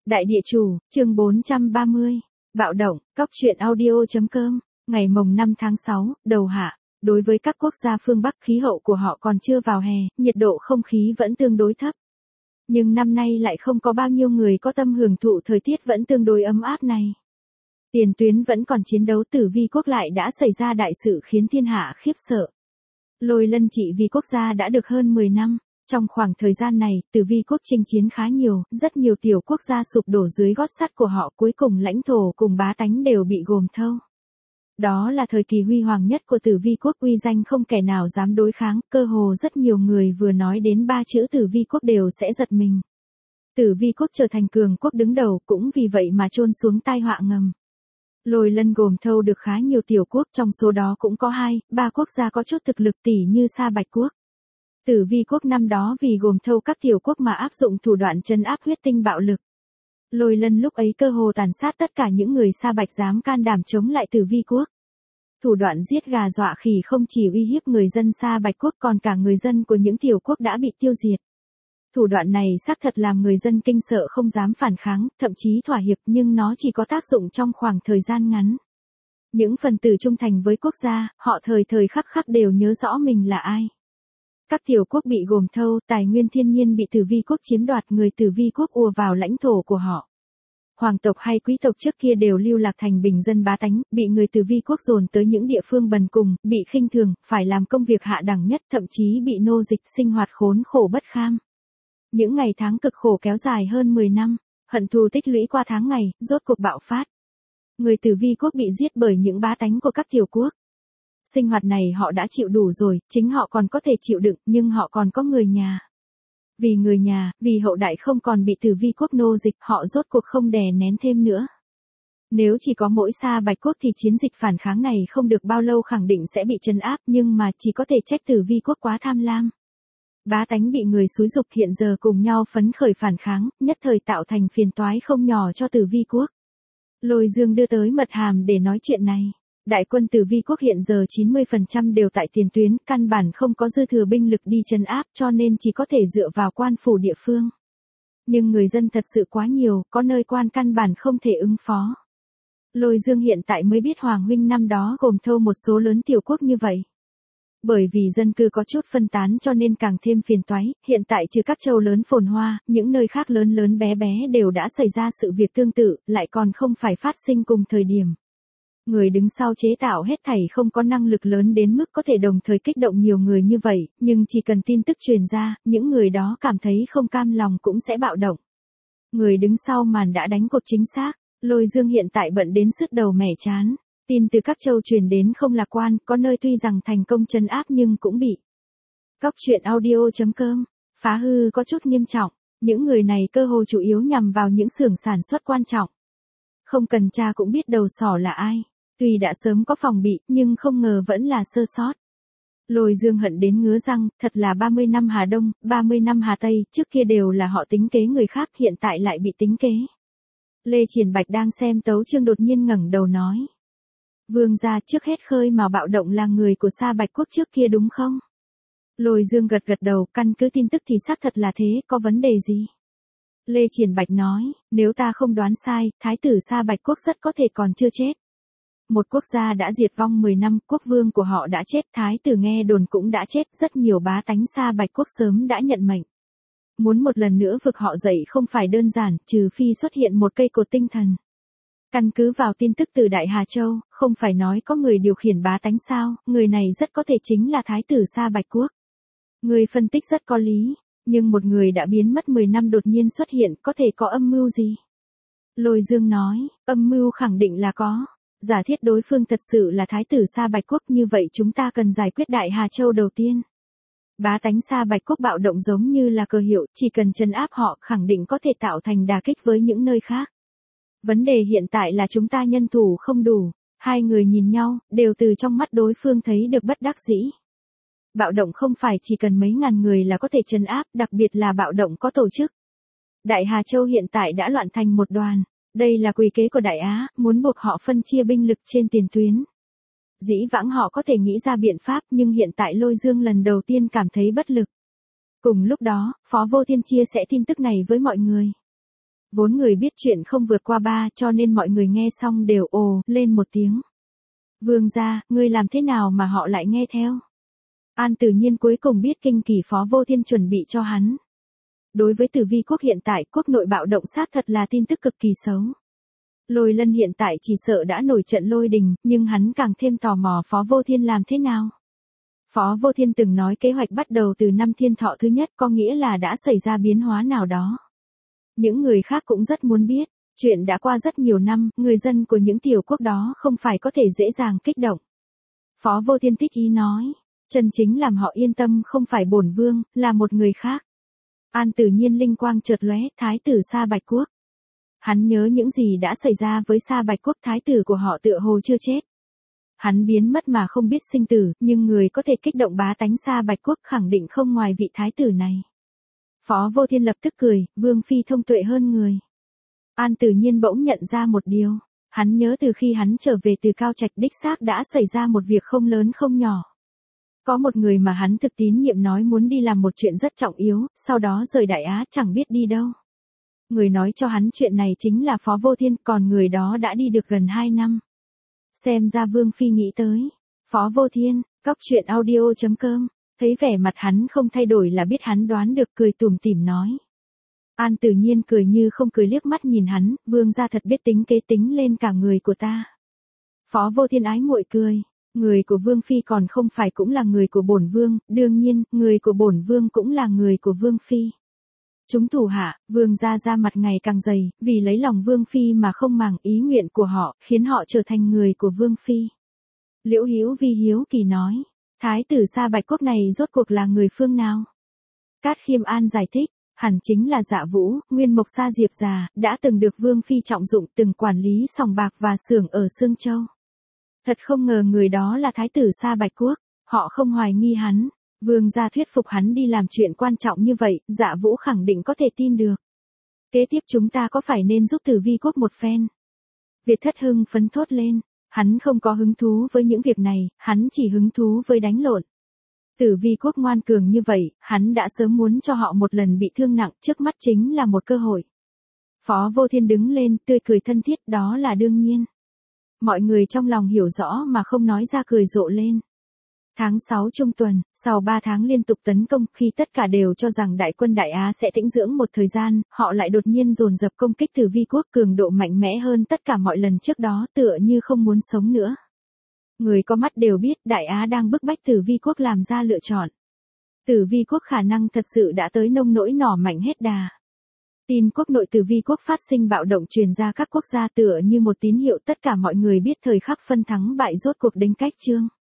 Đại địa chủ, chương 430. Bạo động, cóc truyện audio.com. Ngày mồng 5 tháng 6, đầu hạ. Đối với các quốc gia phương Bắc, khí hậu của họ còn chưa vào hè, nhiệt độ không khí vẫn tương đối thấp. Nhưng năm nay lại không có bao nhiêu người có tâm hưởng thụ thời tiết vẫn tương đối ấm áp này. Tiền tuyến vẫn còn chiến đấu, Tử Vi quốc lại đã xảy ra đại sự khiến thiên hạ khiếp sợ. Lôi Lân trị vì quốc gia đã được hơn 10 năm. Trong khoảng thời gian này, Tử Vi quốc chinh chiến khá nhiều, rất nhiều tiểu quốc gia sụp đổ dưới gót sắt của họ, cuối cùng lãnh thổ cùng bá tánh đều bị gồm thâu. Đó là thời kỳ huy hoàng nhất của Tử Vi quốc, uy danh không kẻ nào dám đối kháng, cơ hồ rất nhiều người vừa nói đến ba chữ Tử Vi quốc đều sẽ giật mình. Tử Vi quốc trở thành cường quốc đứng đầu, cũng vì vậy mà chôn xuống tai họa ngầm. Lôi Lân gồm thâu được khá nhiều tiểu quốc, trong số đó cũng có 2-3 quốc gia có chút thực lực tỷ như Sa Bạch quốc. Tử Vi quốc năm đó vì gồm thâu các tiểu quốc mà áp dụng thủ đoạn trấn áp huyết tinh bạo lực. Lôi Lân lúc ấy cơ hồ tàn sát tất cả những người Sa Bạch dám can đảm chống lại Tử Vi quốc. Thủ đoạn giết gà dọa khỉ không chỉ uy hiếp người dân Sa Bạch quốc còn cả người dân của những tiểu quốc đã bị tiêu diệt. Thủ đoạn này xác thật làm người dân kinh sợ không dám phản kháng, thậm chí thỏa hiệp, nhưng nó chỉ có tác dụng trong khoảng thời gian ngắn. Những phần tử trung thành với quốc gia, họ thời thời khắc khắc đều nhớ rõ mình là ai. Các tiểu quốc bị gồm thâu, tài nguyên thiên nhiên bị Tử Vi quốc chiếm đoạt, người Tử Vi quốc ùa vào lãnh thổ của họ. Hoàng tộc hay quý tộc trước kia đều lưu lạc thành bình dân bá tánh, bị người Tử Vi quốc dồn tới những địa phương bần cùng, bị khinh thường, phải làm công việc hạ đẳng nhất, thậm chí bị nô dịch, sinh hoạt khốn khổ bất kham. Những ngày tháng cực khổ kéo dài hơn 10 năm, hận thù tích lũy qua tháng ngày, rốt cuộc bạo phát. Người Tử Vi quốc bị giết bởi những bá tánh của các tiểu quốc. Sinh hoạt này họ đã chịu đủ rồi, chính họ còn có thể chịu đựng, nhưng họ còn có người nhà. Vì người nhà, vì hậu đại không còn bị Tử Vi quốc nô dịch, họ rốt cuộc không đè nén thêm nữa. Nếu chỉ có mỗi Sa Bạch quốc thì chiến dịch phản kháng này không được bao lâu khẳng định sẽ bị trấn áp, nhưng mà chỉ có thể trách Tử Vi quốc quá tham lam. Bá tánh bị người xúi giục hiện giờ cùng nhau phấn khởi phản kháng, nhất thời tạo thành phiền toái không nhỏ cho Tử Vi quốc. Lôi Dương đưa tới mật hàm để nói chuyện này. Đại quân Tử Vi quốc hiện giờ 90% đều tại tiền tuyến, căn bản không có dư thừa binh lực đi trấn áp, cho nên chỉ có thể dựa vào quan phủ địa phương. Nhưng người dân thật sự quá nhiều, có nơi quan căn bản không thể ứng phó. Lôi Dương hiện tại mới biết Hoàng huynh năm đó gồm thâu một số lớn tiểu quốc như vậy. Bởi vì dân cư có chút phân tán cho nên càng thêm phiền toái, hiện tại trừ các châu lớn phồn hoa, những nơi khác lớn lớn bé bé đều đã xảy ra sự việc tương tự, lại còn không phải phát sinh cùng thời điểm. Người đứng sau chế tạo hết thảy không có năng lực lớn đến mức có thể đồng thời kích động nhiều người như vậy, nhưng chỉ cần tin tức truyền ra, những người đó cảm thấy không cam lòng cũng sẽ bạo động. Người đứng sau màn đã đánh cuộc chính xác, Lôi Dương hiện tại bận đến sứt đầu mẻ chán. Tin từ các châu truyền đến không lạc quan, có nơi tuy rằng thành công trấn áp nhưng cũng bị cóc truyện audio.com phá hư có chút nghiêm trọng. Những người này cơ hồ chủ yếu nhằm vào những xưởng sản xuất quan trọng. Không cần tra cũng biết đầu sỏ là ai. Tuy đã sớm có phòng bị, nhưng không ngờ vẫn là sơ sót. Lôi Dương hận đến ngứa răng, thật là 30 năm Hà Đông, 30 năm Hà Tây, trước kia đều là họ tính kế người khác, hiện tại lại bị tính kế. Lê Triển Bạch đang xem tấu chương đột nhiên ngẩng đầu nói. Vương gia, trước hết khơi mào bạo động là người của Sa Bạch quốc trước kia đúng không? Lôi Dương gật gật đầu, căn cứ tin tức thì xác thật là thế, có vấn đề gì? Lê Triển Bạch nói, nếu ta không đoán sai, thái tử Sa Bạch quốc rất có thể còn chưa chết. Một quốc gia đã diệt vong 10 năm, quốc vương của họ đã chết, thái tử nghe đồn cũng đã chết, rất nhiều bá tánh Sa Bạch quốc sớm đã nhận mệnh. Muốn một lần nữa vực họ dậy không phải đơn giản, trừ phi xuất hiện một cây cột tinh thần. Căn cứ vào tin tức từ Đại Hà Châu, không phải nói có người điều khiển bá tánh sao, người này rất có thể chính là thái tử Sa Bạch quốc. Người phân tích rất có lý, nhưng một người đã biến mất 10 năm đột nhiên xuất hiện, có thể có âm mưu gì? Lôi Dương nói, âm mưu khẳng định là có. Giả thiết đối phương thật sự là thái tử Sa Bạch quốc, như vậy chúng ta cần giải quyết Đại Hà Châu đầu tiên. Bá tánh Sa Bạch quốc bạo động giống như là cờ hiệu, chỉ cần trấn áp họ khẳng định có thể tạo thành đả kích với những nơi khác. Vấn đề hiện tại là chúng ta nhân thủ không đủ. Hai người nhìn nhau, đều từ trong mắt đối phương thấy được bất đắc dĩ. Bạo động không phải chỉ cần mấy ngàn người là có thể trấn áp, đặc biệt là bạo động có tổ chức. Đại Hà Châu hiện tại đã loạn thành một đoàn. Đây là quỷ kế của Đại Á, muốn buộc họ phân chia binh lực trên tiền tuyến. Dĩ vãng họ có thể nghĩ ra biện pháp, nhưng hiện tại Lôi Dương lần đầu tiên cảm thấy bất lực. Cùng lúc đó, Phó Vô Thiên chia sẻ tin tức này với mọi người. Vốn người biết chuyện không vượt qua 3 cho nên mọi người nghe xong đều ồ lên một tiếng. Vương gia, ngươi làm thế nào mà họ lại nghe theo? An Tử Nhiên cuối cùng biết kinh kỳ Phó Vô Thiên chuẩn bị cho hắn. Đối với Tử Vi quốc hiện tại, quốc nội bạo động xác thật là tin tức cực kỳ xấu. Lôi Lân hiện tại chỉ sợ đã nổi trận lôi đình, nhưng hắn càng thêm tò mò Phó Vô Thiên làm thế nào. Phó Vô Thiên từng nói kế hoạch bắt đầu từ năm thiên thọ thứ nhất, có nghĩa là đã xảy ra biến hóa nào đó. Những người khác cũng rất muốn biết, chuyện đã qua rất nhiều năm, người dân của những tiểu quốc đó không phải có thể dễ dàng kích động. Phó Vô Thiên thích ý nói, chân chính làm họ yên tâm không phải bổn vương, là một người khác. An Tử Nhiên linh quang chợt lóe, thái tử Sa Bạch Quốc. Hắn nhớ những gì đã xảy ra với Sa Bạch Quốc, thái tử của họ tựa hồ chưa chết. Hắn biến mất mà không biết sinh tử, nhưng người có thể kích động bá tánh Sa Bạch Quốc khẳng định không ngoài vị thái tử này. Phó Vô Thiên lập tức cười, Vương Phi thông tuệ hơn người. An Tử Nhiên bỗng nhận ra một điều. Hắn nhớ từ khi hắn trở về từ Cao Trạch đích xác đã xảy ra một việc không lớn không nhỏ. Có một người mà hắn thực tín nhiệm nói muốn đi làm một chuyện rất trọng yếu, sau đó rời Đại Á chẳng biết đi đâu. Người nói cho hắn chuyện này chính là Phó Vô Thiên, còn người đó đã đi được gần 2 năm. Xem ra Vương Phi nghĩ tới. Phó Vô Thiên, coctruyện.audio.com, thấy vẻ mặt hắn không thay đổi là biết hắn đoán được, cười tủm tỉm nói. An Tử Nhiên cười như không cười liếc mắt nhìn hắn, vương gia thật biết tính kế, tính lên cả người của ta. Phó Vô Thiên ái muội cười, người của Vương Phi còn không phải cũng là người của bổn vương, đương nhiên, người của bổn vương cũng là người của Vương Phi. Chúng thủ hạ, vương gia ra mặt ngày càng dày, vì lấy lòng Vương Phi mà không màng ý nguyện của họ, khiến họ trở thành người của Vương Phi. Liễu Hữu Vi hiếu kỳ nói, thái tử Sa Bạch Quốc này rốt cuộc là người phương nào? Cát Khiêm An giải thích, hẳn chính là Dạ Vũ, Nguyên Mộc Sa Diệp già, đã từng được Vương Phi trọng dụng, từng quản lý sòng bạc và xưởng ở Sương Châu. Thật không ngờ người đó là thái tử Sa Bạch Quốc, họ không hoài nghi hắn. Vương gia thuyết phục hắn đi làm chuyện quan trọng như vậy, Dạ Vũ khẳng định có thể tin được. Kế tiếp chúng ta có phải nên giúp Tử Vi quốc một phen? Việt Thất hưng phấn thốt lên, hắn không có hứng thú với những việc này, hắn chỉ hứng thú với đánh lộn. Tử Vi quốc ngoan cường như vậy, hắn đã sớm muốn cho họ một lần bị thương nặng, trước mắt chính là một cơ hội. Phó Vô Thiên đứng lên, tươi cười thân thiết, đó là đương nhiên. Mọi người trong lòng hiểu rõ mà không nói ra cười rộ lên. Tháng 6 trung tuần, sau 3 tháng liên tục tấn công, khi tất cả đều cho rằng đại quân Đại Á sẽ tĩnh dưỡng một thời gian, họ lại đột nhiên dồn dập công kích Tử Vi quốc, cường độ mạnh mẽ hơn tất cả mọi lần trước đó, tựa như không muốn sống nữa. Người có mắt đều biết Đại Á đang bức bách Tử Vi quốc làm ra lựa chọn. Tử Vi quốc khả năng thật sự đã tới nông nỗi nỏ mạnh hết đà. Tin quốc nội Tử Vi quốc phát sinh bạo động truyền ra các quốc gia, tựa như một tín hiệu tất cả mọi người biết thời khắc phân thắng bại rốt cuộc đến cách chương.